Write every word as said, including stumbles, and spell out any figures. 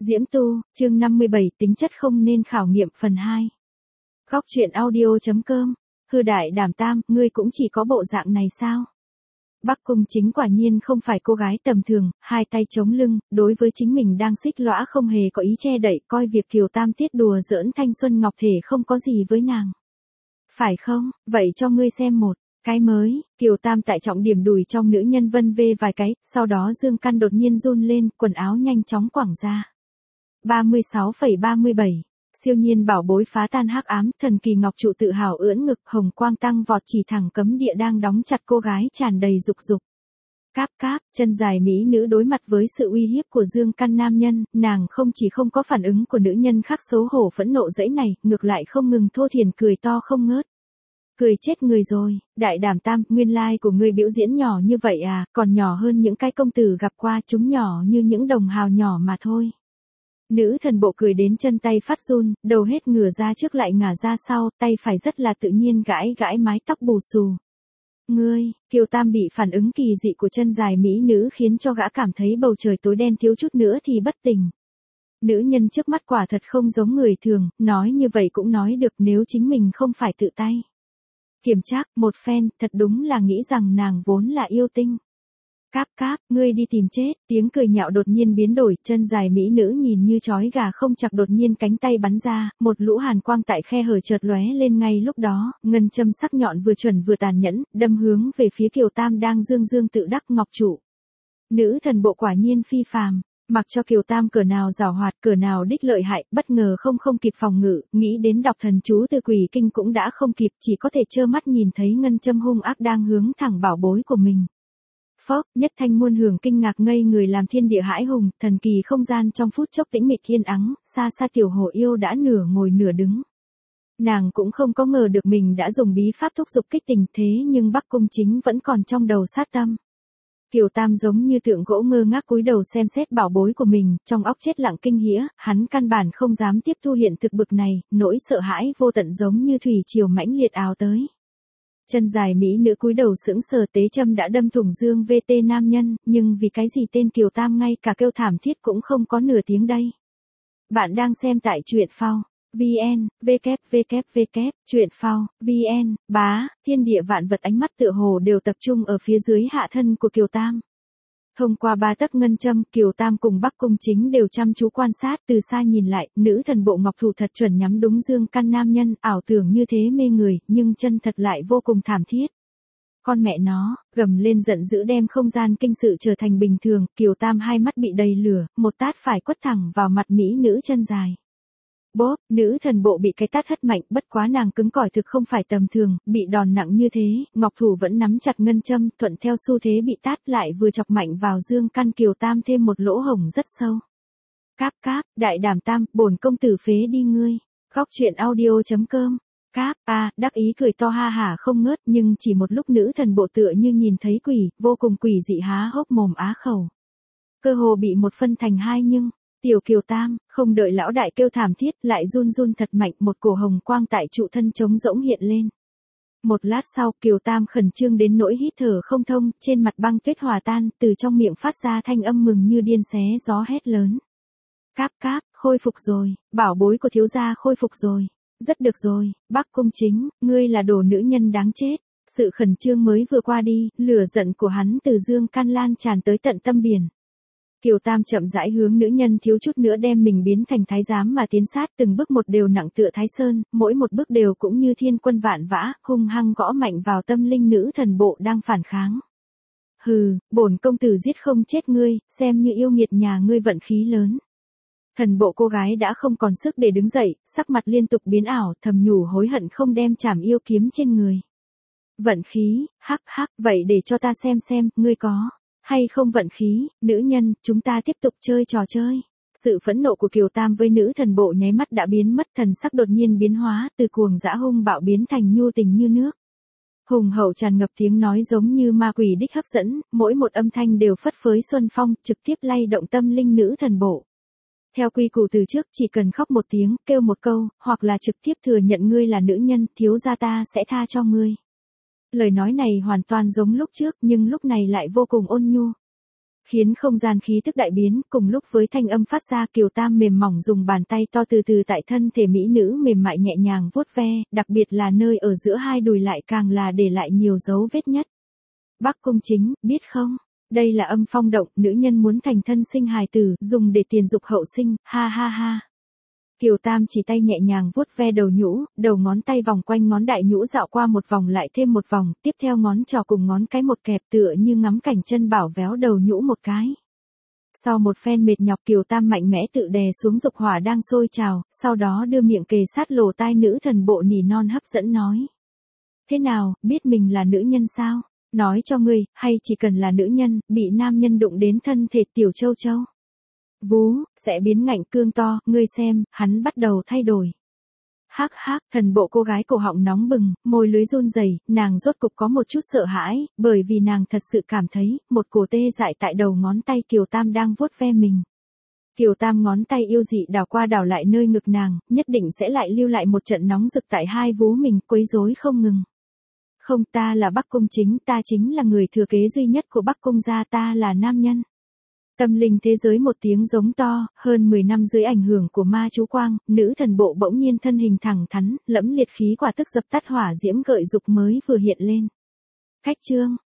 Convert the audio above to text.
Diễm Tu, chương năm mươi bảy, tính chất không nên khảo nghiệm phần hai. Góc truyện audio.com, hư đại đảm tam, ngươi cũng chỉ có bộ dạng này sao? Bắc Cung Chính quả nhiên không phải cô gái tầm thường, hai tay chống lưng, đối với chính mình đang xích lõa không hề có ý che đậy, coi việc Kiều Tam tiết đùa giỡn thanh xuân ngọc thể không có gì với nàng. Phải không, vậy cho ngươi xem một cái mới. Kiều Tam tại trọng điểm đùi trong nữ nhân vân vê vài cái, sau đó dương căn đột nhiên run lên, quần áo nhanh chóng quẳng ra. ba mươi sáu phẩy ba mươi bảy, siêu nhiên bảo bối phá tan hắc ám, thần kỳ ngọc trụ tự hào ưỡn ngực, hồng quang tăng vọt chỉ thẳng cấm địa đang đóng chặt cô gái tràn đầy dục dục. Cáp cáp, chân dài mỹ nữ đối mặt với sự uy hiếp của dương căn nam nhân, nàng không chỉ không có phản ứng của nữ nhân khác xấu hổ phẫn nộ dẫy này, ngược lại không ngừng thô thiển cười to không ngớt. Cười chết người rồi, đại đảm tam, nguyên lai của ngươi biểu diễn nhỏ như vậy à, còn nhỏ hơn những cái công tử gặp qua, chúng nhỏ như những đồng hào nhỏ mà thôi. Nữ thần bộ cười đến chân tay phát run, đầu hết ngửa ra trước lại ngả ra sau, tay phải rất là tự nhiên gãi gãi mái tóc bù xù. Ngươi, Kiều Tam bị phản ứng kỳ dị của chân dài mỹ nữ khiến cho gã cảm thấy bầu trời tối đen thiếu chút nữa thì bất tỉnh. Nữ nhân trước mắt quả thật không giống người thường, nói như vậy cũng nói được nếu chính mình không phải tự tay kiểm tra một phen, thật đúng là nghĩ rằng nàng vốn là yêu tinh. Cáp cáp, ngươi đi tìm chết, tiếng cười nhạo đột nhiên biến đổi, chân dài mỹ nữ nhìn như chói gà không chặt đột nhiên cánh tay bắn ra, một lũ hàn quang tại khe hở chợt lóe lên ngay lúc đó, ngân châm sắc nhọn vừa chuẩn vừa tàn nhẫn, đâm hướng về phía Kiều Tam đang dương dương tự đắc ngọc trụ. Nữ thần bộ quả nhiên phi phàm. Mặc cho Kiều Tam cỡ nào giàu hoạt, cỡ nào đích lợi hại, bất ngờ không không kịp phòng ngự, nghĩ đến đọc thần chú từ quỷ kinh cũng đã không kịp, chỉ có thể trơ mắt nhìn thấy ngân châm hung ác đang hướng thẳng bảo bối của mình. Phốc, nhất thanh muôn hưởng kinh ngạc ngây người làm thiên địa hãi hùng, thần kỳ không gian trong phút chốc tĩnh mịch thiên ắng, xa xa tiểu hồ yêu đã nửa ngồi nửa đứng. Nàng cũng không có ngờ được mình đã dùng bí pháp thúc giục kích tình thế nhưng Bắc Cung Chính vẫn còn trong đầu sát tâm. Kiều Tam giống như tượng gỗ ngơ ngác cúi đầu xem xét bảo bối của mình, trong óc chết lặng kinh hãi, hắn căn bản không dám tiếp thu hiện thực bực này, nỗi sợ hãi vô tận giống như thủy triều mãnh liệt ào tới. Chân dài mỹ nữ cúi đầu sững sờ, tế châm đã đâm thủng dương vê tê nam nhân, nhưng vì cái gì tên Kiều Tam ngay cả kêu thảm thiết cũng không có nửa tiếng đây. Bạn đang xem tại truyện phao. vn, www, truyện phao, vn, bá, thiên địa vạn vật ánh mắt tựa hồ đều tập trung ở phía dưới hạ thân của Kiều Tam. Thông qua ba tấc ngân châm, Kiều Tam cùng Bắc Cung Chính đều chăm chú quan sát, từ xa nhìn lại, nữ thần bộ ngọc thủ thật chuẩn nhắm đúng dương căn nam nhân, ảo tưởng như thế mê người, nhưng chân thật lại vô cùng thảm thiết. Con mẹ nó, gầm lên giận dữ đem không gian kinh sự trở thành bình thường, Kiều Tam hai mắt bị đầy lửa, một tát phải quất thẳng vào mặt mỹ nữ chân dài. Bốp, nữ thần bộ bị cái tát hất mạnh, bất quá nàng cứng cỏi thực không phải tầm thường, bị đòn nặng như thế, ngọc thủ vẫn nắm chặt ngân châm, thuận theo xu thế bị tát lại vừa chọc mạnh vào dương căn Kiều Tam thêm một lỗ hổng rất sâu. Cáp cáp, đại đảm tam, bổn công tử phế đi ngươi. Góc truyện audio.com. Cáp, a, đắc ý cười to ha hả không ngớt, nhưng chỉ một lúc nữ thần bộ tựa như nhìn thấy quỷ, vô cùng quỷ dị há hốc mồm á khẩu. Cơ hồ bị một phân thành hai nhưng tiểu Kiều Tam, không đợi lão đại kêu thảm thiết, lại run run thật mạnh, một cổ hồng quang tại trụ thân trống rỗng hiện lên. Một lát sau, Kiều Tam khẩn trương đến nỗi hít thở không thông, trên mặt băng tuyết hòa tan, từ trong miệng phát ra thanh âm mừng như điên xé gió hét lớn. Cáp cáp, khôi phục rồi, bảo bối của thiếu gia khôi phục rồi. Rất được rồi, Bắc Cung Chính, ngươi là đồ nữ nhân đáng chết. Sự khẩn trương mới vừa qua đi, lửa giận của hắn từ dương can lan tràn tới tận tâm biển. Kiều Tam chậm rãi hướng nữ nhân thiếu chút nữa đem mình biến thành thái giám mà tiến sát, từng bước một đều nặng tựa thái sơn, mỗi một bước đều cũng như thiên quân vạn vã, hung hăng gõ mạnh vào tâm linh nữ thần bộ đang phản kháng. Hừ, bổn công tử giết không chết ngươi, xem như yêu nghiệt nhà ngươi vận khí lớn. Thần bộ cô gái đã không còn sức để đứng dậy, sắc mặt liên tục biến ảo, thầm nhủ hối hận không đem chảm yêu kiếm trên người. Vận khí, hắc hắc, vậy để cho ta xem xem, ngươi có hay không vận khí, nữ nhân, chúng ta tiếp tục chơi trò chơi. Sự phẫn nộ của Kiều Tam với nữ thần bộ nháy mắt đã biến mất, thần sắc đột nhiên biến hóa, từ cuồng dã hung bạo biến thành nhu tình như nước. Hùng hậu tràn ngập tiếng nói giống như ma quỷ đích hấp dẫn, mỗi một âm thanh đều phất phới xuân phong, trực tiếp lay động tâm linh nữ thần bộ. Theo quy củ từ trước, chỉ cần khóc một tiếng, kêu một câu, hoặc là trực tiếp thừa nhận ngươi là nữ nhân, thiếu gia ta sẽ tha cho ngươi. Lời nói này hoàn toàn giống lúc trước, nhưng lúc này lại vô cùng ôn nhu. khiến không gian khí tức đại biến, cùng lúc với thanh âm phát ra Kiều Tam mềm mỏng dùng bàn tay to từ từ tại thân thể mỹ nữ mềm mại nhẹ nhàng vuốt ve, đặc biệt là nơi ở giữa hai đùi lại càng là để lại nhiều dấu vết nhất. Bắc Cung Chính, biết không? Đây là âm phong động, nữ nhân muốn thành thân sinh hài tử, dùng để tiền dục hậu sinh, ha ha ha. Kiều Tam chỉ tay nhẹ nhàng vuốt ve đầu nhũ, đầu ngón tay vòng quanh ngón đại nhũ dạo qua một vòng lại thêm một vòng, tiếp theo ngón trỏ cùng ngón cái một kẹp tựa như ngắm cảnh chân bảo véo đầu nhũ một cái. Sau một phen mệt nhọc Kiều Tam mạnh mẽ tự đè xuống dục hỏa đang sôi trào, sau đó đưa miệng kề sát lỗ tai nữ thần bộ nỉ non hấp dẫn nói. Thế nào, biết mình là nữ nhân sao? Nói cho ngươi, hay chỉ cần là nữ nhân, bị nam nhân đụng đến thân thể tiểu châu châu. Vú, sẽ biến ngạnh cương to, ngươi xem, hắn bắt đầu thay đổi. Hắc hắc, thần bộ cô gái cổ họng nóng bừng, môi lưới run rẩy, nàng rốt cục có một chút sợ hãi, bởi vì nàng thật sự cảm thấy, một cổ tê dại tại đầu ngón tay Kiều Tam đang vuốt ve mình. Kiều Tam ngón tay yêu dị đảo qua đảo lại nơi ngực nàng, nhất định sẽ lại lưu lại một trận nóng rực tại hai vú mình, quấy rối không ngừng. Không, ta là Bắc Cung Chính, ta chính là người thừa kế duy nhất của Bắc Cung gia, ta là nam nhân. Tâm linh thế giới một tiếng giống to, hơn mười năm dưới ảnh hưởng của ma chú quang, nữ thần bộ bỗng nhiên thân hình thẳng thắn, lẫm liệt khí quả tức dập tắt hỏa diễm gợi dục mới vừa hiện lên. Khách trương,